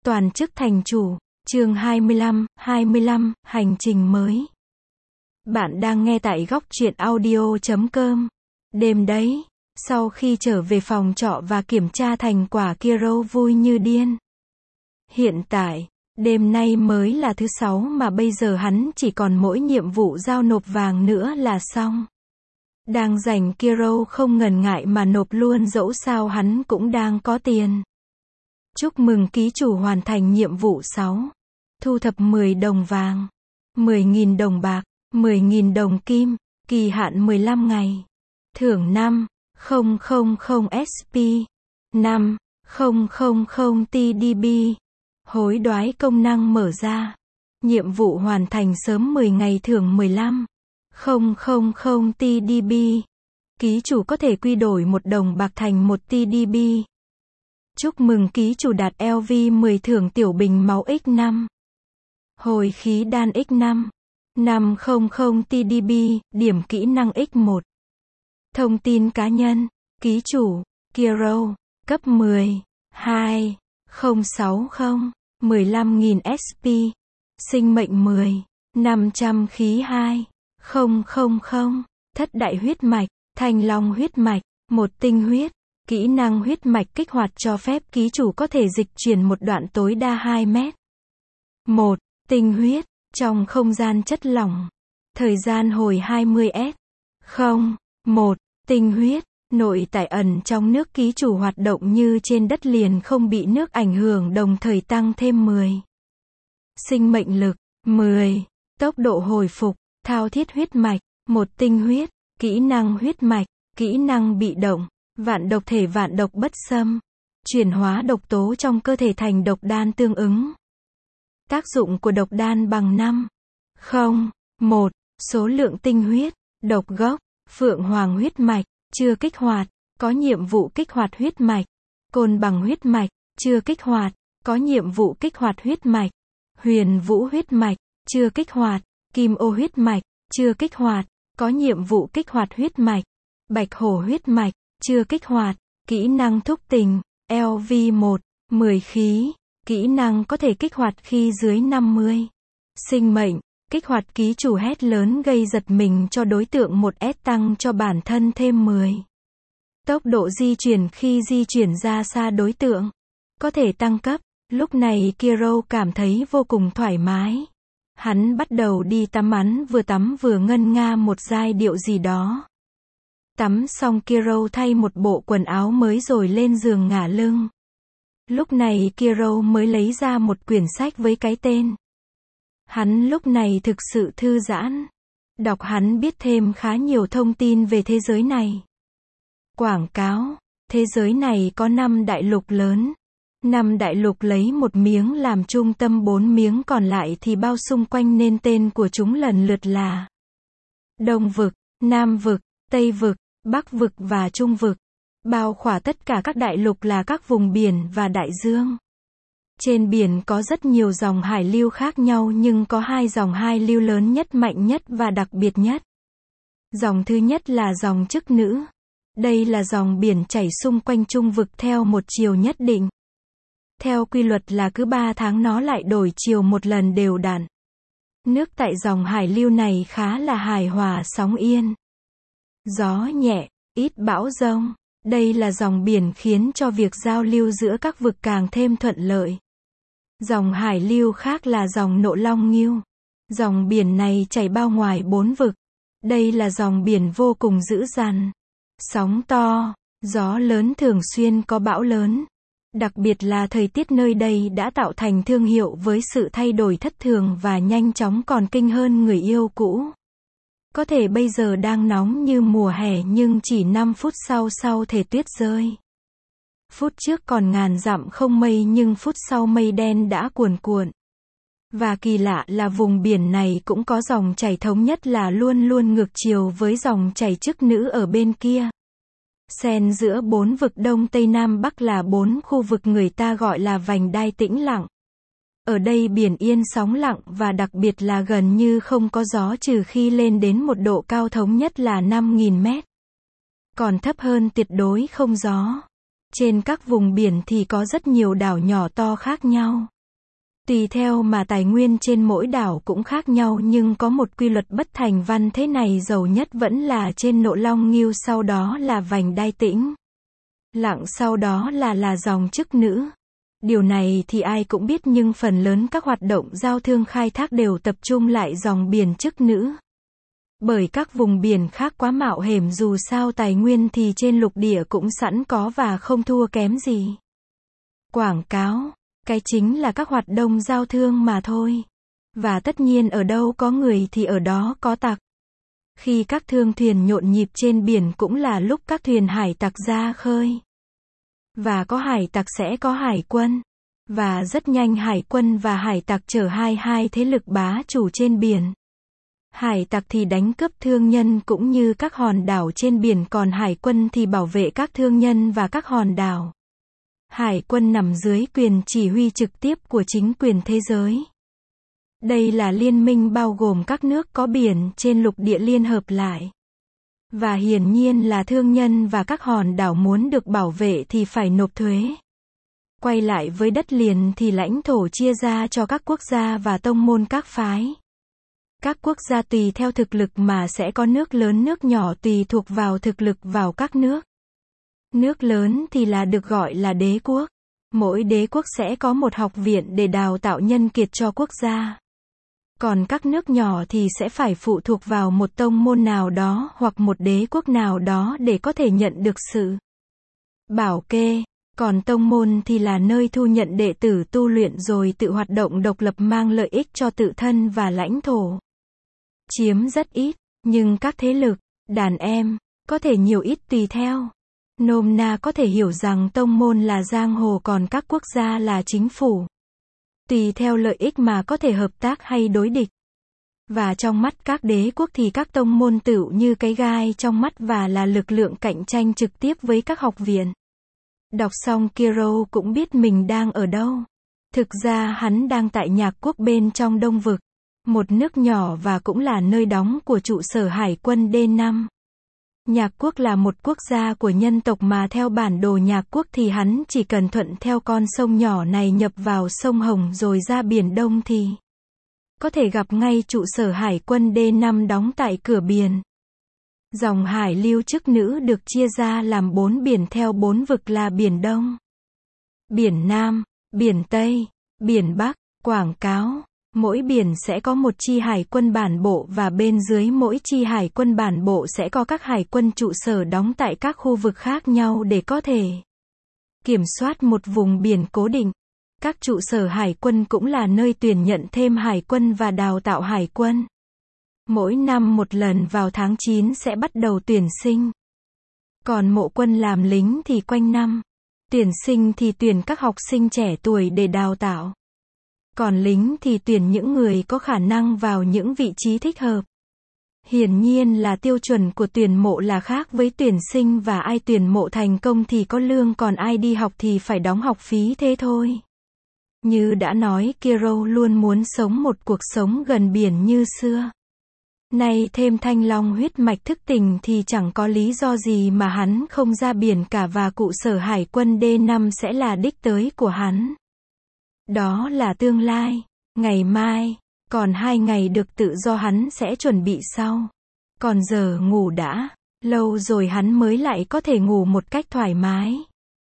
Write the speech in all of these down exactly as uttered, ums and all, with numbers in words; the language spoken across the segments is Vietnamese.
Toàn chức thành chủ, chương hai mươi lăm, hai mươi lăm, hành trình mới. Bạn đang nghe tại góc truyện audio chấm com. Đêm đấy, sau khi trở về phòng trọ và kiểm tra thành quả, Kiro vui như điên. Hiện tại, đêm nay mới là thứ sáu mà bây giờ hắn chỉ còn mỗi nhiệm vụ giao nộp vàng nữa là xong. Đang rảnh, Kiro không ngần ngại mà nộp luôn, dẫu sao hắn cũng đang có tiền. Chúc mừng ký chủ hoàn thành nhiệm vụ sáu. Thu thập mười đồng vàng, mười nghìn đồng bạc, mười nghìn đồng kim, kỳ hạn mười lăm ngày. Thưởng năm nghìn ét pê, năm nghìn tê đê bê. Hối đoái công năng mở ra. Nhiệm vụ hoàn thành sớm mười ngày, thưởng mười lăm nghìn tê đê bê. Ký chủ có thể quy đổi một đồng bạc thành một tê đê bê. Chúc mừng ký chủ đạt lv mười, thưởng tiểu bình máu nhân năm. Hồi khí đan nhân năm. năm nghìn tê đê bê, điểm kỹ năng nhân một. Thông tin cá nhân. Ký chủ, Kiro, cấp mười, hai, không sáu không, mười lăm nghìn ét pê. Sinh mệnh mười, năm trăm khí hai, không không không. Thất đại huyết mạch, thanh long huyết mạch, một tinh huyết. Kỹ năng huyết mạch kích hoạt cho phép ký chủ có thể dịch chuyển một đoạn tối đa hai mét. một. Tinh huyết, trong không gian chất lỏng. Thời gian hồi hai mươi s. không. một. Tinh huyết, nội tại ẩn trong nước, ký chủ hoạt động như trên đất liền không bị nước ảnh hưởng, đồng thời tăng thêm mười. Sinh mệnh lực, mười. Tốc độ hồi phục, thao thiết huyết mạch, một tinh huyết. Kỹ năng huyết mạch, kỹ năng bị động. Vạn độc thể, vạn độc bất xâm. Chuyển hóa độc tố trong cơ thể thành độc đan tương ứng. Tác dụng của độc đan bằng năm. không. một. Số lượng tinh huyết. Độc gốc, phượng hoàng huyết mạch, chưa kích hoạt, có nhiệm vụ kích hoạt huyết mạch. Côn bằng huyết mạch, chưa kích hoạt, có nhiệm vụ kích hoạt huyết mạch. Huyền vũ huyết mạch, chưa kích hoạt. Kim ô huyết mạch, chưa kích hoạt, có nhiệm vụ kích hoạt huyết mạch. Bạch hổ huyết mạch, chưa kích hoạt. Kỹ năng thúc tình, lv một, mười khí. Kỹ năng có thể kích hoạt khi dưới năm mươi. Sinh mệnh, kích hoạt ký chủ hét lớn gây giật mình cho đối tượng, một S tăng cho bản thân thêm mười. Tốc độ di chuyển khi di chuyển ra xa đối tượng, có thể tăng cấp. Lúc này Kiro cảm thấy vô cùng thoải mái. Hắn bắt đầu đi tắm, hắn vừa tắm vừa ngân nga một giai điệu gì đó. Tắm xong, Kiro thay một bộ quần áo mới rồi lên giường ngả lưng. Lúc này Kiro mới lấy ra một quyển sách với cái tên. Hắn lúc này thực sự thư giãn. Đọc hắn biết thêm khá nhiều thông tin về thế giới này. Quảng cáo, thế giới này có năm đại lục lớn. Năm đại lục lấy một miếng làm trung tâm, bốn miếng còn lại thì bao xung quanh nên tên của chúng lần lượt là Đông vực, Nam vực, Tây vực, Bắc vực và Trung vực. Bao khỏa tất cả các đại lục là các vùng biển và đại dương. Trên biển có rất nhiều dòng hải lưu khác nhau, nhưng có hai dòng hải lưu lớn nhất, mạnh nhất và đặc biệt nhất. Dòng thứ nhất là dòng chức nữ. Đây là dòng biển chảy xung quanh Trung vực theo một chiều nhất định. Theo quy luật là cứ ba tháng nó lại đổi chiều một lần đều đặn. Nước tại dòng hải lưu này khá là hài hòa, sóng yên. Gió nhẹ, ít bão giông. Đây là dòng biển khiến cho việc giao lưu giữa các vực càng thêm thuận lợi. Dòng hải lưu khác là dòng Nộ Long Ngưu. Dòng biển này chảy bao ngoài bốn vực. Đây là dòng biển vô cùng dữ dằn. Sóng to, gió lớn, thường xuyên có bão lớn. Đặc biệt là thời tiết nơi đây đã tạo thành thương hiệu với sự thay đổi thất thường và nhanh chóng, còn kinh hơn người yêu cũ. Có thể bây giờ đang nóng như mùa hè nhưng chỉ năm phút sau sau thể tuyết rơi. Phút trước còn ngàn dặm không mây nhưng phút sau mây đen đã cuồn cuộn. Và kỳ lạ là vùng biển này cũng có dòng chảy thống nhất là luôn luôn ngược chiều với dòng chảy chức nữ ở bên kia. Xen giữa bốn vực Đông Tây Nam Bắc là bốn khu vực người ta gọi là vành đai tĩnh lặng. Ở đây biển yên sóng lặng và đặc biệt là gần như không có gió, trừ khi lên đến một độ cao thống nhất là năm nghìn mét. Còn thấp hơn tuyệt đối không gió. Trên các vùng biển thì có rất nhiều đảo nhỏ to khác nhau. Tùy theo mà tài nguyên trên mỗi đảo cũng khác nhau nhưng có một quy luật bất thành văn thế này, giàu nhất vẫn là trên Nộ Long Nghiêu, sau đó là Vành Đai Tĩnh Lặng, sau đó là là dòng chức nữ. Điều này thì ai cũng biết nhưng phần lớn các hoạt động giao thương khai thác đều tập trung lại dòng biển chức nữ. Bởi các vùng biển khác quá mạo hiểm, dù sao tài nguyên thì trên lục địa cũng sẵn có và không thua kém gì. Quảng cáo, cái chính là các hoạt động giao thương mà thôi. Và tất nhiên ở đâu có người thì ở đó có tặc. Khi các thương thuyền nhộn nhịp trên biển cũng là lúc các thuyền hải tặc ra khơi. Và có hải tặc sẽ có hải quân. Và rất nhanh hải quân và hải tặc trở hai hai thế lực bá chủ trên biển. Hải tặc thì đánh cướp thương nhân cũng như các hòn đảo trên biển, còn hải quân thì bảo vệ các thương nhân và các hòn đảo. Hải quân nằm dưới quyền chỉ huy trực tiếp của chính quyền thế giới. Đây là liên minh bao gồm các nước có biển trên lục địa liên hợp lại. Và hiển nhiên là thương nhân và các hòn đảo muốn được bảo vệ thì phải nộp thuế. Quay lại với đất liền thì lãnh thổ chia ra cho các quốc gia và tông môn các phái. Các quốc gia tùy theo thực lực mà sẽ có nước lớn nước nhỏ tùy thuộc vào thực lực vào các nước. Nước lớn thì là được gọi là đế quốc. Mỗi đế quốc sẽ có một học viện để đào tạo nhân kiệt cho quốc gia. Còn các nước nhỏ thì sẽ phải phụ thuộc vào một tông môn nào đó hoặc một đế quốc nào đó để có thể nhận được sự bảo kê. Còn tông môn thì là nơi thu nhận đệ tử tu luyện rồi tự hoạt động độc lập mang lợi ích cho tự thân và lãnh thổ. Chiếm rất ít, nhưng các thế lực, đàn em, có thể nhiều ít tùy theo. Nôm na có thể hiểu rằng tông môn là giang hồ còn các quốc gia là chính phủ. Tùy theo lợi ích mà có thể hợp tác hay đối địch. Và trong mắt các đế quốc thì các tông môn tựu như cái gai trong mắt và là lực lượng cạnh tranh trực tiếp với các học viện. Đọc xong Kiro cũng biết mình đang ở đâu. Thực ra hắn đang tại Nhạc Quốc bên trong Đông Vực. Một nước nhỏ và cũng là nơi đóng của trụ sở hải quân D năm. Nhạc Quốc là một quốc gia của nhân tộc mà theo bản đồ Nhạc Quốc thì hắn chỉ cần thuận theo con sông nhỏ này nhập vào sông Hồng rồi ra Biển Đông thì có thể gặp ngay trụ sở hải quân D năm đóng tại cửa biển. Dòng hải lưu chức nữ được chia ra làm bốn biển theo bốn vực là Biển Đông, Biển Nam, Biển Tây, Biển Bắc. Quảng cáo, mỗi biển sẽ có một chi hải quân bản bộ và bên dưới mỗi chi hải quân bản bộ sẽ có các hải quân trụ sở đóng tại các khu vực khác nhau để có thể kiểm soát một vùng biển cố định. Các trụ sở hải quân cũng là nơi tuyển nhận thêm hải quân và đào tạo hải quân. Mỗi năm một lần vào tháng chín sẽ bắt đầu tuyển sinh. Còn mộ quân làm lính thì quanh năm. Tuyển sinh thì tuyển các học sinh trẻ tuổi để đào tạo. Còn lính thì tuyển những người có khả năng vào những vị trí thích hợp. Hiển nhiên là tiêu chuẩn của tuyển mộ là khác với tuyển sinh và ai tuyển mộ thành công thì có lương còn ai đi học thì phải đóng học phí thế thôi. Như đã nói, Kiro luôn muốn sống một cuộc sống gần biển như xưa. Nay thêm Thanh Long huyết mạch thức tỉnh thì chẳng có lý do gì mà hắn không ra biển cả và cụ sở hải quân D năm sẽ là đích tới của hắn. Đó là tương lai, ngày mai, còn hai ngày được tự do hắn sẽ chuẩn bị sau. Còn giờ ngủ đã, lâu rồi hắn mới lại có thể ngủ một cách thoải mái.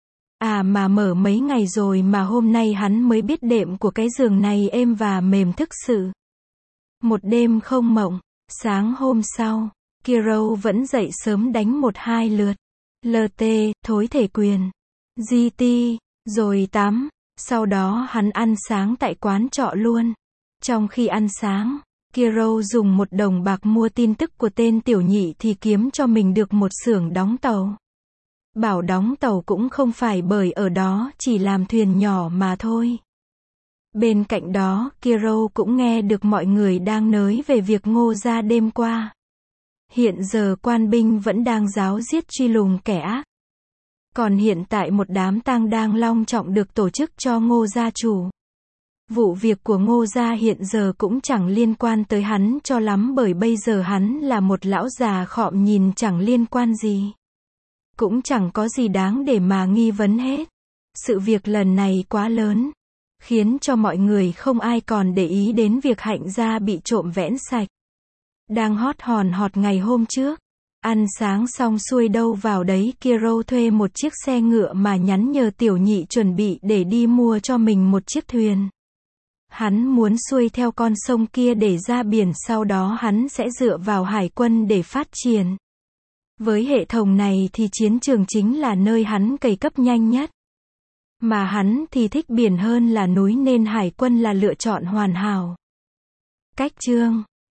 À mà mở mấy ngày rồi mà hôm nay hắn mới biết đệm của cái giường này êm và mềm thực sự. Một đêm không mộng, sáng hôm sau, Kiro vẫn dậy sớm đánh một hai lượt. lờ tê, thối thể quyền. giê tê, rồi tắm. Sau đó hắn ăn sáng tại quán trọ luôn. Trong khi ăn sáng, Kiro dùng một đồng bạc mua tin tức của tên tiểu nhị thì kiếm cho mình được một xưởng đóng tàu. Bảo đóng tàu cũng không phải bởi ở đó chỉ làm thuyền nhỏ mà thôi. Bên cạnh đó, Kiro cũng nghe được mọi người đang nói về việc Ngô Gia đêm qua. Hiện giờ quan binh vẫn đang ráo riết truy lùng kẻ ác. Còn hiện tại một đám tang đang long trọng được tổ chức cho Ngô gia chủ. Vụ việc của Ngô gia hiện giờ cũng chẳng liên quan tới hắn cho lắm bởi bây giờ hắn là một lão già khọm nhìn chẳng liên quan gì. Cũng chẳng có gì đáng để mà nghi vấn hết. Sự việc lần này quá lớn. khiến cho mọi người không ai còn để ý đến việc Hạnh gia bị trộm vẽn sạch. Đang hót hòn họt ngày hôm trước, ăn sáng xong xuôi đâu vào đấy Kiro thuê một chiếc xe ngựa mà nhắn nhờ Tiểu Nhị chuẩn bị để đi mua cho mình một chiếc thuyền. Hắn muốn xuôi theo con sông kia để ra biển, sau đó hắn sẽ dựa vào hải quân để phát triển. Với hệ thống này thì chiến trường chính là nơi hắn cày cấp nhanh nhất. Mà hắn thì thích biển hơn là núi nên hải quân là lựa chọn hoàn hảo. Cách chương